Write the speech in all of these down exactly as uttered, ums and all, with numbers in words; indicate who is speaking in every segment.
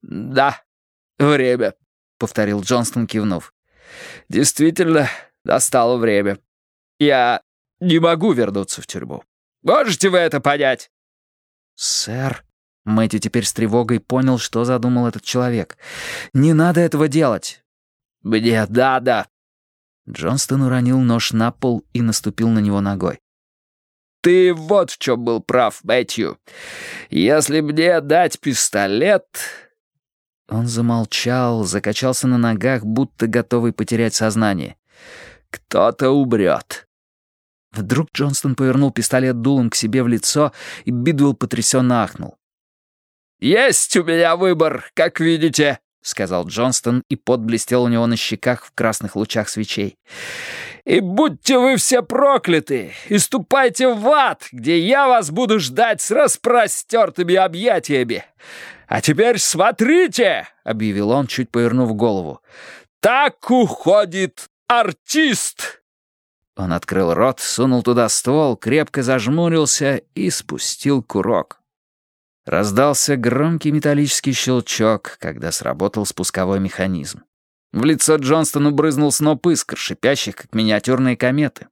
Speaker 1: «Да, время», — повторил Джонстон, кивнув. «Действительно, настало время. Я не могу вернуться в тюрьму. Можете вы это понять?» «Сэр», — Мэтью теперь с тревогой понял, что задумал этот человек. «Не надо этого делать». «Мне надо». Джонстон уронил нож на пол и наступил на него ногой. «Ты вот в чем был прав, Мэтью. Если мне дать пистолет...» Он замолчал, закачался на ногах, будто готовый потерять сознание. «Кто-то умрет». Вдруг Джонстон повернул пистолет дулом к себе в лицо, и Бидуэлл потрясенно ахнул. «Есть у меня выбор, как видите», — сказал Джонстон, и пот блестел у него на щеках в красных лучах свечей. «И будьте вы все прокляты, и ступайте в ад, где я вас буду ждать с распростертыми объятиями. А теперь смотрите», — объявил он, чуть повернув голову. «Так уходит артист!» Он открыл рот, сунул туда ствол, крепко зажмурился и спустил курок. Раздался громкий металлический щелчок, когда сработал спусковой механизм. В лицо Джонстону брызнул сноп искр, шипящих, как миниатюрные кометы.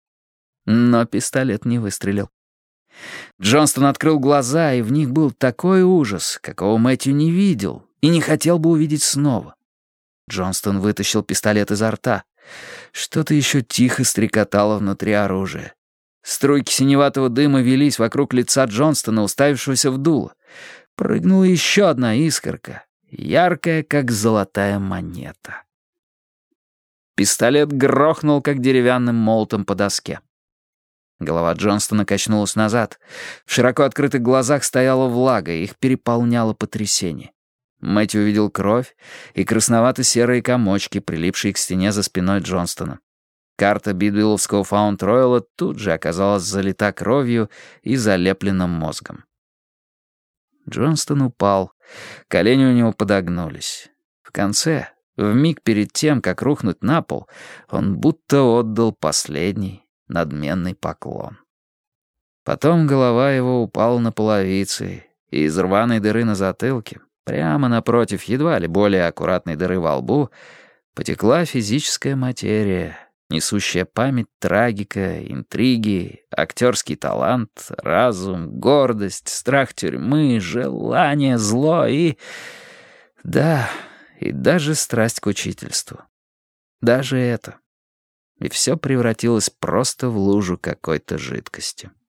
Speaker 1: Но пистолет не выстрелил. Джонстон открыл глаза, и в них был такой ужас, какого Мэтью не видел и не хотел бы увидеть снова. Джонстон вытащил пистолет изо рта. Что-то еще тихо стрекотало внутри оружия. Струйки синеватого дыма велись вокруг лица Джонстона, уставившегося в дуло. Прыгнула еще одна искорка, яркая, как золотая монета. Пистолет грохнул, как деревянным молотом по доске. Голова Джонстона качнулась назад. В широко открытых глазах стояла влага, их переполняло потрясение. Мэтью увидел кровь и красновато-серые комочки, прилипшие к стене за спиной Джонстона. Карта бидуэлловского Фаунд-Ройла тут же оказалась залита кровью и залеплена мозгом. Джонстон упал, колени у него подогнулись. В конце, в миг перед тем, как рухнуть на пол, он будто отдал последний надменный поклон. Потом голова его упала на половицы, и из рваной дыры на затылке, прямо напротив едва ли более аккуратной дыры во лбу, потекла физическая материя, несущая память трагика, интриги, актерский талант, разум, гордость, страх тюрьмы, желание, зло и... Да, и даже страсть к учительству. Даже это. И все превратилось просто в лужу какой-то жидкости.